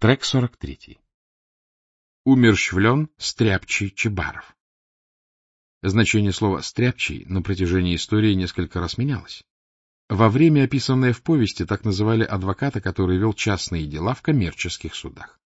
Трек 43. Умерщвлен стряпчий Чебаров. Значение слова «стряпчий» на протяжении истории несколько раз менялось. Во время, описанное в повести, так называли адвоката, который вел частные дела в коммерческих судах.